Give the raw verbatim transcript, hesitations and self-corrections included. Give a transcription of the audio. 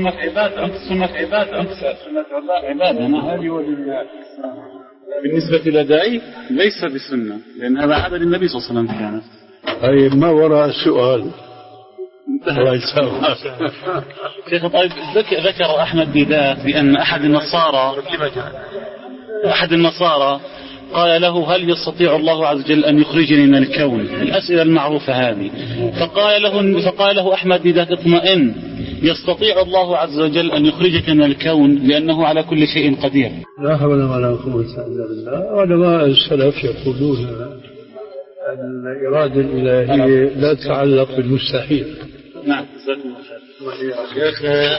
السنة عبادة، أنت السنة عبادة، أنت سنة عبادة، ما هذه ولله. بالنسبة لداعي ليس بسنة، لأن هذا عمل النبي صلى الله عليه وسلم كان. أي ما وراء السؤال. الله يسامحك. شيخ طيب، ذكر أحمد ديدات بأن أحد النصارى أحد النصارى قال له هل يستطيع الله عز وجل أن يخرجني من الكون؟ الأسئلة المعروفة هذه. فقال له فقال له أحمد ديدات اطمئن، يستطيع الله عز وجل أن يخرجك من الكون لأنه على كل شيء قدير. لا حول ولا قوة إلا بالله. علماء السلف يقولون الإرادة الإلهية لا تتعلق بالمستحيل. نعم.